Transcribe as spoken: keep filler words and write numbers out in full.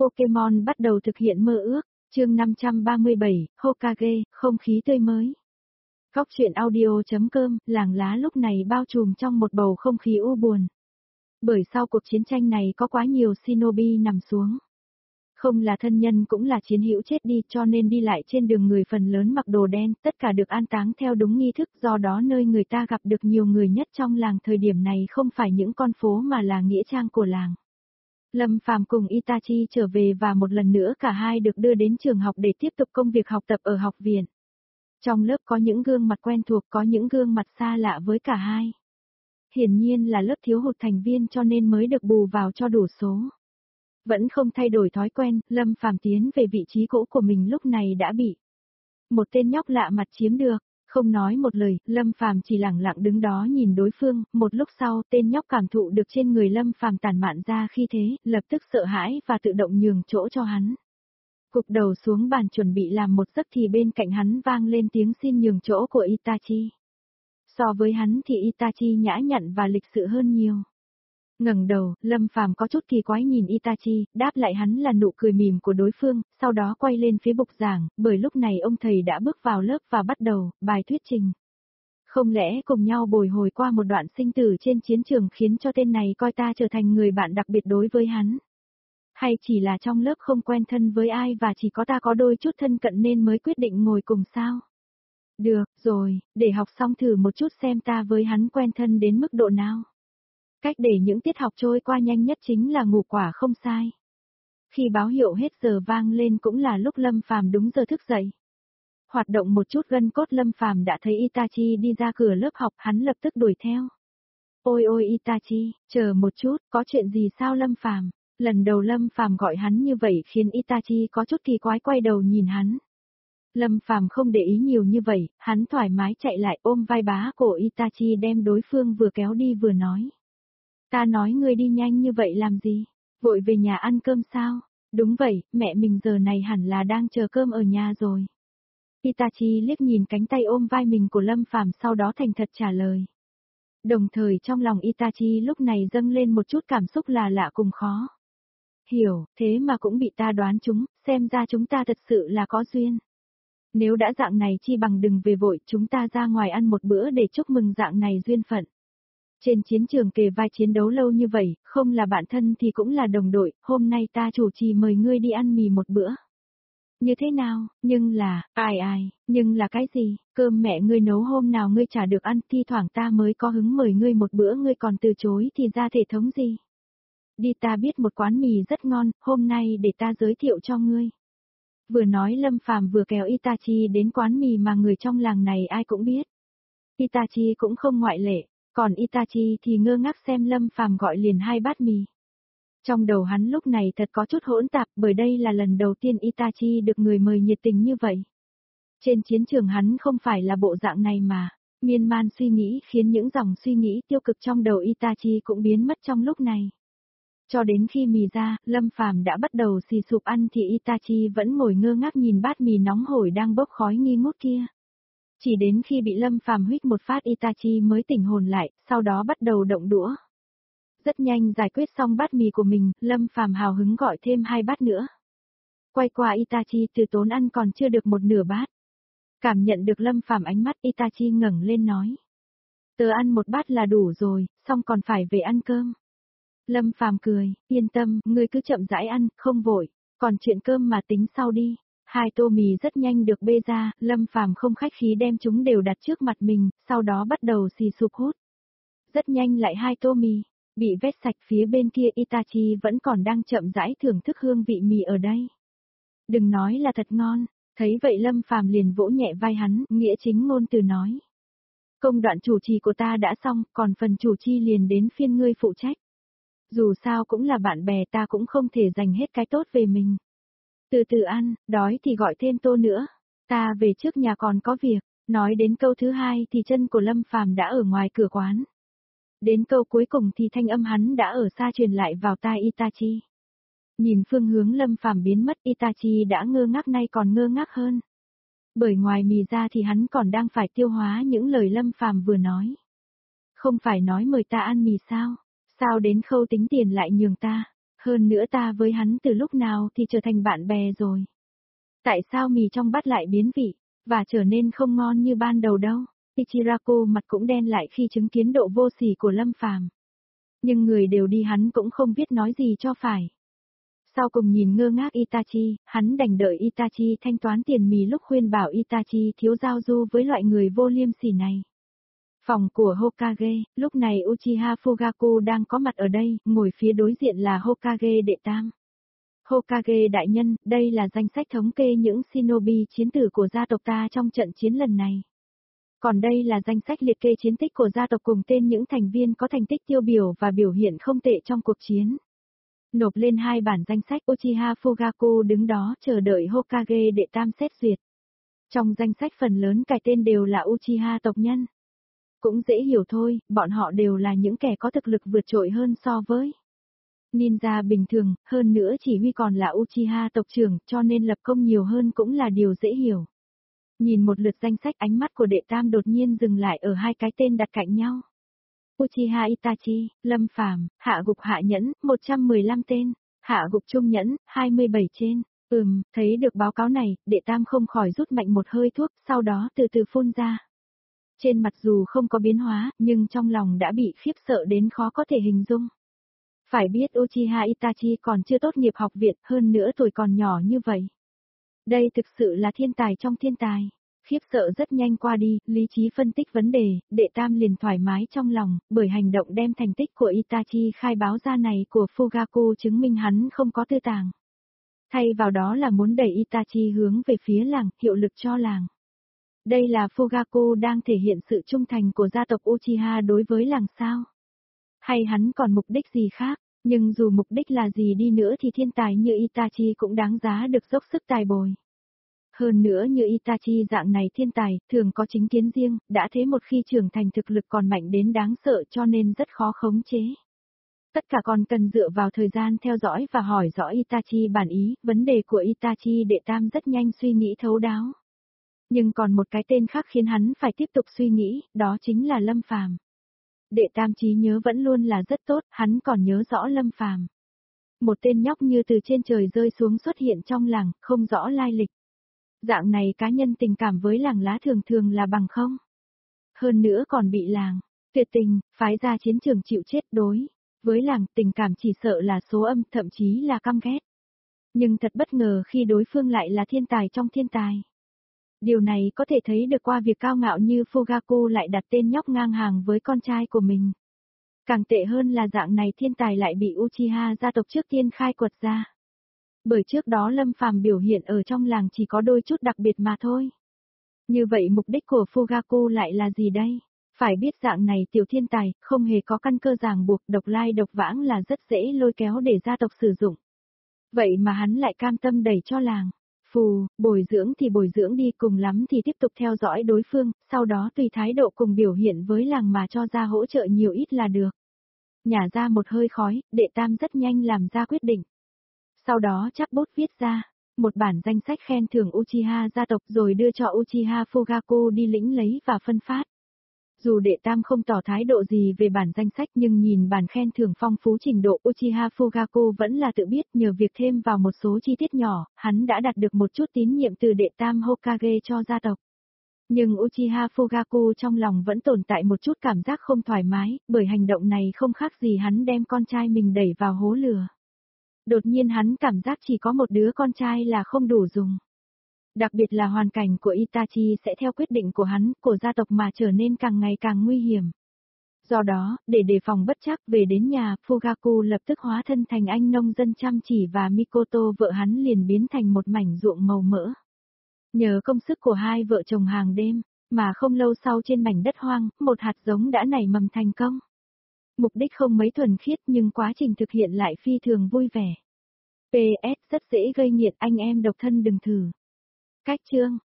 Pokemon bắt đầu thực hiện mơ ước, chương năm trăm ba mươi bảy, Hokage, không khí tươi mới. Góc truyện audio.com, làng lá lúc này bao trùm trong một bầu không khí u buồn. Bởi sau cuộc chiến tranh này có quá nhiều shinobi nằm xuống. Không là thân nhân cũng là chiến hữu chết đi, cho nên đi lại trên đường người phần lớn mặc đồ đen, tất cả được an táng theo đúng nghi thức, do đó nơi người ta gặp được nhiều người nhất trong làng thời điểm này không phải những con phố mà là nghĩa trang của làng. Lâm Phàm cùng Itachi trở về và một lần nữa cả hai được đưa đến trường học để tiếp tục công việc học tập ở học viện. Trong lớp có những gương mặt quen thuộc, có những gương mặt xa lạ với cả hai. Hiển nhiên là lớp thiếu hụt thành viên cho nên mới được bù vào cho đủ số. Vẫn không thay đổi thói quen, Lâm Phàm tiến về vị trí cũ của mình lúc này đã bị một tên nhóc lạ mặt chiếm được. Không nói một lời, Lâm Phàm chỉ lặng lặng đứng đó nhìn đối phương, một lúc sau tên nhóc cảm thụ được trên người Lâm Phàm tản mạn ra khi thế, lập tức sợ hãi và tự động nhường chỗ cho hắn. Cụp đầu xuống bàn chuẩn bị làm một giấc thì bên cạnh hắn vang lên tiếng xin nhường chỗ của Itachi. So với hắn thì Itachi nhã nhặn và lịch sự hơn nhiều. Ngẩng đầu, Lâm Phàm có chút kỳ quái nhìn Itachi, đáp lại hắn là nụ cười mỉm của đối phương, sau đó quay lên phía bục giảng, bởi lúc này ông thầy đã bước vào lớp và bắt đầu bài thuyết trình. Không lẽ cùng nhau bồi hồi qua một đoạn sinh tử trên chiến trường khiến cho tên này coi ta trở thành người bạn đặc biệt đối với hắn? Hay chỉ là trong lớp không quen thân với ai và chỉ có ta có đôi chút thân cận nên mới quyết định ngồi cùng sao? Được, rồi, để học xong thử một chút xem ta với hắn quen thân đến mức độ nào. Cách để những tiết học trôi qua nhanh nhất chính là ngủ quả không sai. Khi báo hiệu hết giờ vang lên cũng là lúc Lâm Phàm đúng giờ thức dậy. Hoạt động một chút gân cốt, Lâm Phàm đã thấy Itachi đi ra cửa lớp học, hắn lập tức đuổi theo. Ôi ôi Itachi, chờ một chút, có chuyện gì sao Lâm Phàm? Lần đầu Lâm Phàm gọi hắn như vậy khiến Itachi có chút kỳ quái quay đầu nhìn hắn. Lâm Phàm không để ý nhiều như vậy, hắn thoải mái chạy lại ôm vai bá cổ Itachi đem đối phương vừa kéo đi vừa nói. Ta nói ngươi đi nhanh như vậy làm gì? Vội về nhà ăn cơm sao? Đúng vậy, mẹ mình giờ này hẳn là đang chờ cơm ở nhà rồi. Itachi liếc nhìn cánh tay ôm vai mình của Lâm Phàm sau đó thành thật trả lời. Đồng thời trong lòng Itachi lúc này dâng lên một chút cảm xúc là lạ cùng khó. Hiểu, thế mà cũng bị ta đoán trúng, xem ra chúng ta thật sự là có duyên. Nếu đã dạng này chi bằng đừng về vội, chúng ta ra ngoài ăn một bữa để chúc mừng dạng này duyên phận. Trên chiến trường kề vai chiến đấu lâu như vậy, không là bạn thân thì cũng là đồng đội, hôm nay ta chủ trì mời ngươi đi ăn mì một bữa. Như thế nào, nhưng là, ai ai, nhưng là cái gì, cơm mẹ ngươi nấu hôm nào ngươi chả được ăn, thi thoảng ta mới có hứng mời ngươi một bữa ngươi còn từ chối thì ra thể thống gì. Đi, ta biết một quán mì rất ngon, hôm nay để ta giới thiệu cho ngươi. Vừa nói Lâm Phàm vừa kéo Itachi đến quán mì mà người trong làng này ai cũng biết. Itachi cũng không ngoại lệ. Còn Itachi thì ngơ ngác xem Lâm Phàm gọi liền hai bát mì. Trong đầu hắn lúc này thật có chút hỗn tạp bởi đây là lần đầu tiên Itachi được người mời nhiệt tình như vậy. Trên chiến trường hắn không phải là bộ dạng này mà, miên man suy nghĩ khiến những dòng suy nghĩ tiêu cực trong đầu Itachi cũng biến mất trong lúc này. Cho đến khi mì ra, Lâm Phàm đã bắt đầu xì sụp ăn thì Itachi vẫn ngồi ngơ ngác nhìn bát mì nóng hổi đang bốc khói nghi ngút kia. Chỉ đến khi bị Lâm Phàm huých một phát Itachi mới tỉnh hồn lại, sau đó bắt đầu động đũa. Rất nhanh giải quyết xong bát mì của mình, Lâm Phàm hào hứng gọi thêm hai bát nữa. Quay qua Itachi từ tốn ăn còn chưa được một nửa bát. Cảm nhận được Lâm Phàm ánh mắt Itachi ngẩng lên nói. Tớ ăn một bát là đủ rồi, xong còn phải về ăn cơm. Lâm Phàm cười, yên tâm, ngươi cứ chậm rãi ăn, không vội, còn chuyện cơm mà tính sau đi. Hai tô mì rất nhanh được bê ra, Lâm Phàm không khách khí đem chúng đều đặt trước mặt mình, sau đó bắt đầu xì sụp hút. Rất nhanh lại hai tô mì, bị vét sạch phía bên kia Itachi vẫn còn đang chậm rãi thưởng thức hương vị mì ở đây. Đừng nói là thật ngon, thấy vậy Lâm Phàm liền vỗ nhẹ vai hắn, nghĩa chính ngôn từ nói. Công đoạn chủ trì của ta đã xong, còn phần chủ chi liền đến phiên ngươi phụ trách. Dù sao cũng là bạn bè ta cũng không thể dành hết cái tốt về mình. Từ từ ăn, đói thì gọi thêm tô nữa. Ta về trước nhà còn có việc. Nói đến câu thứ hai thì chân của Lâm Phàm đã ở ngoài cửa quán. Đến câu cuối cùng thì thanh âm hắn đã ở xa truyền lại vào tai Itachi. Nhìn phương hướng Lâm Phàm biến mất, Itachi đã ngơ ngác nay còn ngơ ngác hơn. Bởi ngoài mì ra thì hắn còn đang phải tiêu hóa những lời Lâm Phàm vừa nói. Không phải nói mời ta ăn mì sao? Sao đến khâu tính tiền lại nhường ta? Hơn nữa ta với hắn từ lúc nào thì trở thành bạn bè rồi. Tại sao mì trong bát lại biến vị, và trở nên không ngon như ban đầu đâu? Ichiraku mặt cũng đen lại khi chứng kiến độ vô sỉ của Lâm Phàm. Nhưng người đều đi hắn cũng không biết nói gì cho phải. Sau cùng nhìn ngơ ngác Itachi, hắn đành đợi Itachi thanh toán tiền mì lúc khuyên bảo Itachi thiếu giao du với loại người vô liêm sỉ này. Phòng của Hokage, lúc này Uchiha Fugaku đang có mặt ở đây, ngồi phía đối diện là Hokage đệ tam. Hokage đại nhân, đây là danh sách thống kê những shinobi chiến tử của gia tộc ta trong trận chiến lần này. Còn đây là danh sách liệt kê chiến tích của gia tộc cùng tên những thành viên có thành tích tiêu biểu và biểu hiện không tệ trong cuộc chiến. Nộp lên hai bản danh sách, Uchiha Fugaku đứng đó chờ đợi Hokage đệ tam xét duyệt. Trong danh sách phần lớn cài tên đều là Uchiha tộc nhân. Cũng dễ hiểu thôi, bọn họ đều là những kẻ có thực lực vượt trội hơn so với ninja bình thường, hơn nữa chỉ huy còn là Uchiha tộc trưởng, cho nên lập công nhiều hơn cũng là điều dễ hiểu. Nhìn một lượt danh sách, ánh mắt của đệ tam đột nhiên dừng lại ở hai cái tên đặt cạnh nhau. Uchiha Itachi, Lâm Phàm, hạ gục hạ nhẫn, một trăm mười lăm tên, hạ gục trung nhẫn, hai mươi bảy trên. Ừm, thấy được báo cáo này, đệ tam không khỏi rút mạnh một hơi thuốc, sau đó từ từ phun ra. Trên mặt dù không có biến hóa, nhưng trong lòng đã bị khiếp sợ đến khó có thể hình dung. Phải biết Uchiha Itachi còn chưa tốt nghiệp học viện, hơn nữa tuổi còn nhỏ như vậy. Đây thực sự là thiên tài trong thiên tài. Khiếp sợ rất nhanh qua đi, lý trí phân tích vấn đề, đệ tam liền thoải mái trong lòng, bởi hành động đem thành tích của Itachi khai báo ra này của Fugaku chứng minh hắn không có tư tàng. Thay vào đó là muốn đẩy Itachi hướng về phía làng, hiệu lực cho làng. Đây là Fugaku đang thể hiện sự trung thành của gia tộc Uchiha đối với làng sao? Hay hắn còn mục đích gì khác? Nhưng dù mục đích là gì đi nữa thì thiên tài như Itachi cũng đáng giá được dốc sức tài bồi. Hơn nữa như Itachi dạng này thiên tài, thường có chính kiến riêng, đã thế một khi trưởng thành thực lực còn mạnh đến đáng sợ cho nên rất khó khống chế. Tất cả còn cần dựa vào thời gian theo dõi và hỏi rõ Itachi bản ý, vấn đề của Itachi đệ tam rất nhanh suy nghĩ thấu đáo. Nhưng còn một cái tên khác khiến hắn phải tiếp tục suy nghĩ, đó chính là Lâm Phàm. Đệ tam trí nhớ vẫn luôn là rất tốt, hắn còn nhớ rõ Lâm Phàm. Một tên nhóc như từ trên trời rơi xuống xuất hiện trong làng, không rõ lai lịch. Dạng này cá nhân tình cảm với làng lá thường thường là bằng không. Hơn nữa còn bị làng tuyệt tình, phái ra chiến trường chịu chết đối. Với làng tình cảm chỉ sợ là số âm, thậm chí là căm ghét. Nhưng thật bất ngờ khi đối phương lại là thiên tài trong thiên tài. Điều này có thể thấy được qua việc cao ngạo như Fugaku lại đặt tên nhóc ngang hàng với con trai của mình. Càng tệ hơn là dạng này thiên tài lại bị Uchiha gia tộc trước tiên khai quật ra. Bởi trước đó Lâm Phàm biểu hiện ở trong làng chỉ có đôi chút đặc biệt mà thôi. Như vậy mục đích của Fugaku lại là gì đây? Phải biết dạng này tiểu thiên tài, không hề có căn cơ ràng buộc, độc lai độc vãng là rất dễ lôi kéo để gia tộc sử dụng. Vậy mà hắn lại cam tâm đẩy cho làng. Phù, bồi dưỡng thì bồi dưỡng đi, cùng lắm thì tiếp tục theo dõi đối phương, sau đó tùy thái độ cùng biểu hiện với làng mà cho ra hỗ trợ nhiều ít là được. Nhả ra một hơi khói, đệ tam rất nhanh làm ra quyết định. Sau đó chắc bút viết ra một bản danh sách khen thưởng Uchiha gia tộc rồi đưa cho Uchiha Fugaku đi lĩnh lấy và phân phát. Dù đệ tam không tỏ thái độ gì về bản danh sách nhưng nhìn bản khen thưởng phong phú trình độ Uchiha Fugaku vẫn là tự biết nhờ việc thêm vào một số chi tiết nhỏ, hắn đã đạt được một chút tín nhiệm từ đệ tam Hokage cho gia tộc. Nhưng Uchiha Fugaku trong lòng vẫn tồn tại một chút cảm giác không thoải mái, bởi hành động này không khác gì hắn đem con trai mình đẩy vào hố lửa. Đột nhiên hắn cảm giác chỉ có một đứa con trai là không đủ dùng. Đặc biệt là hoàn cảnh của Itachi sẽ theo quyết định của hắn, của gia tộc mà trở nên càng ngày càng nguy hiểm. Do đó, để đề phòng bất trắc về đến nhà, Fugaku lập tức hóa thân thành anh nông dân chăm chỉ và Mikoto vợ hắn liền biến thành một mảnh ruộng màu mỡ. Nhờ công sức của hai vợ chồng hàng đêm, mà không lâu sau trên mảnh đất hoang, một hạt giống đã nảy mầm thành công. Mục đích không mấy thuần khiết nhưng quá trình thực hiện lại phi thường vui vẻ. pê ét rất dễ gây nghiện, anh em độc thân đừng thử. Cách chương